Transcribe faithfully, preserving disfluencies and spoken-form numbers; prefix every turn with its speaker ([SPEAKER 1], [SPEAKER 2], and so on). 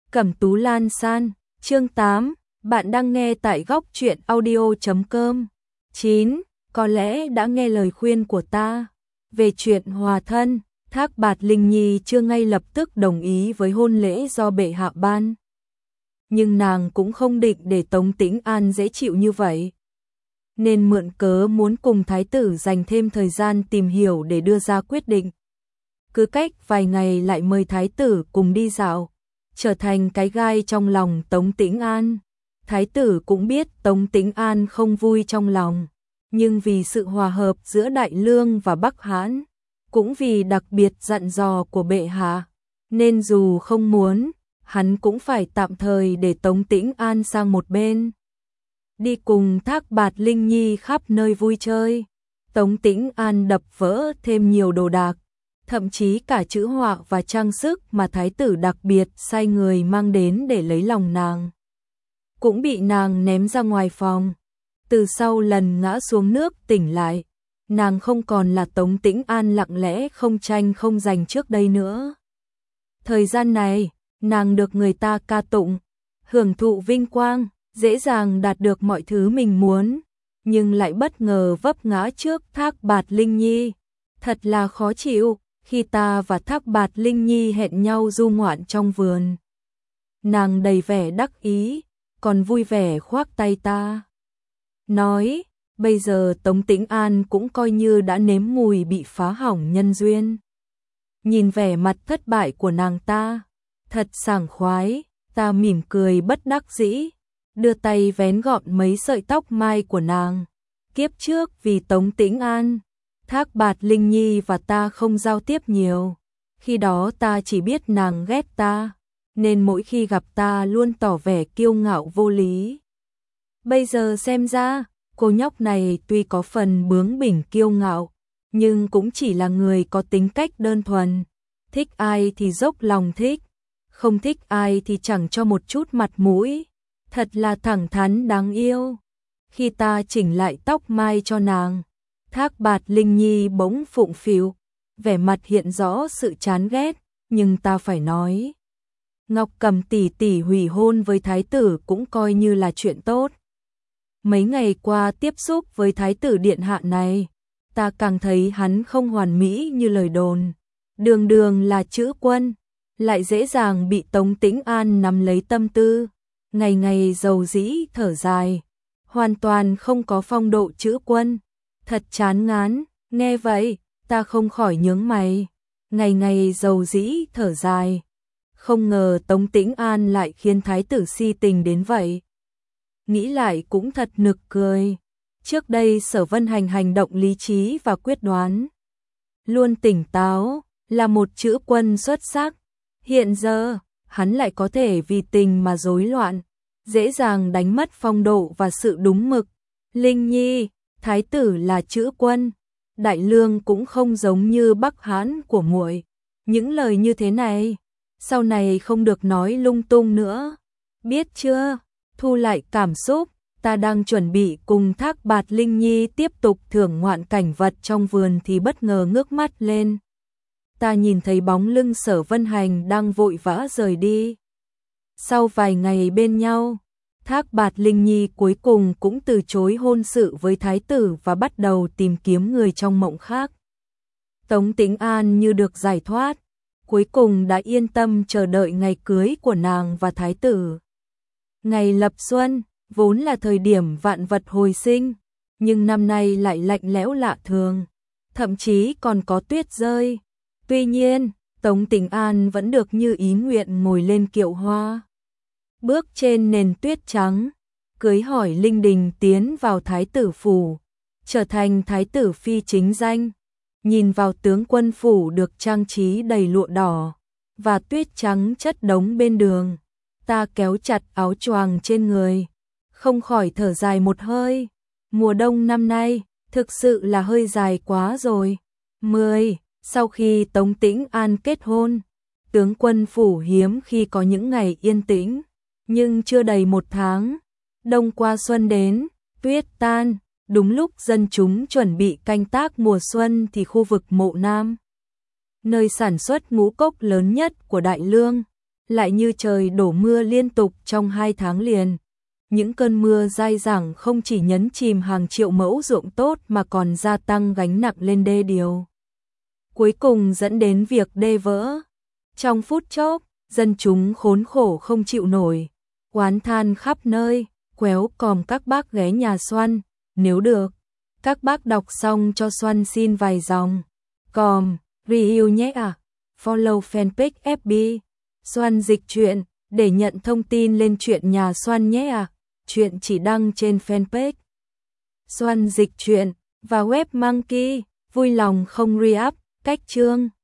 [SPEAKER 1] Cẩm Tú Lan San, chương tám, bạn đang nghe tại góc truyện audio chấm com. chín. Có lẽ đã nghe lời khuyên của ta. Về chuyện hòa thân, Thác Bạt Linh Nhi chưa ngay lập tức đồng ý với hôn lễ do bệ hạ ban. Nhưng nàng cũng không định để Tống Tĩnh An dễ chịu như vậy. Nên mượn cớ muốn cùng thái tử dành thêm thời gian tìm hiểu để đưa ra quyết định. Cứ cách vài ngày lại mời thái tử cùng đi dạo, trở thành cái gai trong lòng Tống Tĩnh An. Thái tử cũng biết Tống Tĩnh An không vui trong lòng, nhưng vì sự hòa hợp giữa Đại Lương và Bắc Hán, cũng vì đặc biệt dặn dò của bệ hạ, nên dù không muốn, hắn cũng phải tạm thời để Tống Tĩnh An sang một bên. Đi cùng Thác Bạt Linh Nhi khắp nơi vui chơi, Tống Tĩnh An đập vỡ thêm nhiều đồ đạc, thậm chí cả chữ họa và trang sức mà thái tử đặc biệt sai người mang đến để lấy lòng nàng, cũng bị nàng ném ra ngoài phòng. Từ sau lần ngã xuống nước tỉnh lại, nàng không còn là Tống Tĩnh An lặng lẽ không tranh không giành trước đây nữa. Thời gian này, nàng được người ta ca tụng, hưởng thụ vinh quang, dễ dàng đạt được mọi thứ mình muốn, nhưng lại bất ngờ vấp ngã trước Thác Bạt Linh Nhi. Thật là khó chịu, khi ta và Thác Bạt Linh Nhi hẹn nhau du ngoạn trong vườn. Nàng đầy vẻ đắc ý, còn vui vẻ khoác tay ta. Nói, bây giờ Tống Tĩnh An cũng coi như đã nếm mùi bị phá hỏng nhân duyên. Nhìn vẻ mặt thất bại của nàng ta, thật sảng khoái, ta mỉm cười bất đắc dĩ, đưa tay vén gọn mấy sợi tóc mai của nàng. Kiếp trước vì Tống Tĩnh An, Thác Bạt Linh Nhi và ta không giao tiếp nhiều. Khi đó ta chỉ biết nàng ghét ta, nên mỗi khi gặp ta luôn tỏ vẻ kiêu ngạo vô lý. Bây giờ xem ra, cô nhóc này tuy có phần bướng bỉnh kiêu ngạo, nhưng cũng chỉ là người có tính cách đơn thuần. Thích ai thì dốc lòng thích, không thích ai thì chẳng cho một chút mặt mũi. Thật là thẳng thắn đáng yêu. Khi ta chỉnh lại tóc mai cho nàng, Thác Bạt Linh Nhi bỗng phụng phịu, vẻ mặt hiện rõ sự chán ghét, nhưng ta phải nói, Ngọc Cầm tỷ tỷ hủy hôn với thái tử cũng coi như là chuyện tốt. Mấy ngày qua tiếp xúc với thái tử điện hạ này, ta càng thấy hắn không hoàn mỹ như lời đồn. Đường đường là chữ quân, lại dễ dàng bị Tống Tĩnh An nắm lấy tâm tư, ngày ngày dầu dĩ thở dài, hoàn toàn không có phong độ chữ quân. Thật chán ngán. Nghe vậy, ta không khỏi nhướng mày. Ngày ngày dầu dĩ thở dài, không ngờ Tống Tĩnh An lại khiến thái tử si tình đến vậy. Nghĩ lại cũng thật nực cười. Trước đây Sở Vân Hành hành động lý trí và quyết đoán, luôn tỉnh táo, là một chữ quân xuất sắc. Hiện giờ, hắn lại có thể vì tình mà rối loạn, dễ dàng đánh mất phong độ và sự đúng mực. Linh Nhi, thái tử là chữ quân, Đại Lương cũng không giống như Bắc Hán của muội. Những lời như thế này, sau này không được nói lung tung nữa. Biết chưa? Thu lại cảm xúc, ta đang chuẩn bị cùng Thác Bạt Linh Nhi tiếp tục thưởng ngoạn cảnh vật trong vườn thì bất ngờ ngước mắt lên. Ta nhìn thấy bóng lưng Sở Vân Hành đang vội vã rời đi. Sau vài ngày bên nhau, Thác Bạt Linh Nhi cuối cùng cũng từ chối hôn sự với thái tử và bắt đầu tìm kiếm người trong mộng khác. Tống Tĩnh An như được giải thoát, cuối cùng đã yên tâm chờ đợi ngày cưới của nàng và thái tử. Ngày lập xuân, vốn là thời điểm vạn vật hồi sinh, nhưng năm nay lại lạnh lẽo lạ thường, thậm chí còn có tuyết rơi. Tuy nhiên, Tống Tĩnh An vẫn được như ý nguyện ngồi lên kiệu hoa, bước trên nền tuyết trắng, cưới hỏi linh đình tiến vào thái tử phủ, trở thành thái tử phi chính danh. Nhìn vào tướng quân phủ được trang trí đầy lụa đỏ và tuyết trắng chất đống bên đường, ta kéo chặt áo choàng trên người, không khỏi thở dài một hơi. Mùa đông năm nay thực sự là hơi dài quá rồi. mười. Sau khi Tống Tĩnh An kết hôn, tướng quân phủ hiếm khi có những ngày yên tĩnh, nhưng chưa đầy một tháng, đông qua xuân đến, tuyết tan, đúng lúc dân chúng chuẩn bị canh tác mùa xuân thì khu vực Mộ Nam, nơi sản xuất ngũ cốc lớn nhất của Đại Lương, lại như trời đổ mưa liên tục trong hai tháng liền. Những cơn mưa dai dẳng không chỉ nhấn chìm hàng triệu mẫu ruộng tốt mà còn gia tăng gánh nặng lên đê điều. Cuối cùng dẫn đến việc đê vỡ. Trong phút chốc, dân chúng khốn khổ không chịu nổi, oán than khắp nơi, quéo còm các bác ghé nhà Xoăn, nếu được. Các bác đọc xong cho Xoăn xin vài dòng. Còm, review nhé à. Follow fanpage ép bê. Xoăn dịch truyện, để nhận thông tin lên truyện nhà Xoăn nhé à. Truyện chỉ đăng trên fanpage Xoăn dịch truyện và web Monkey, vui lòng không re-up, cách chương.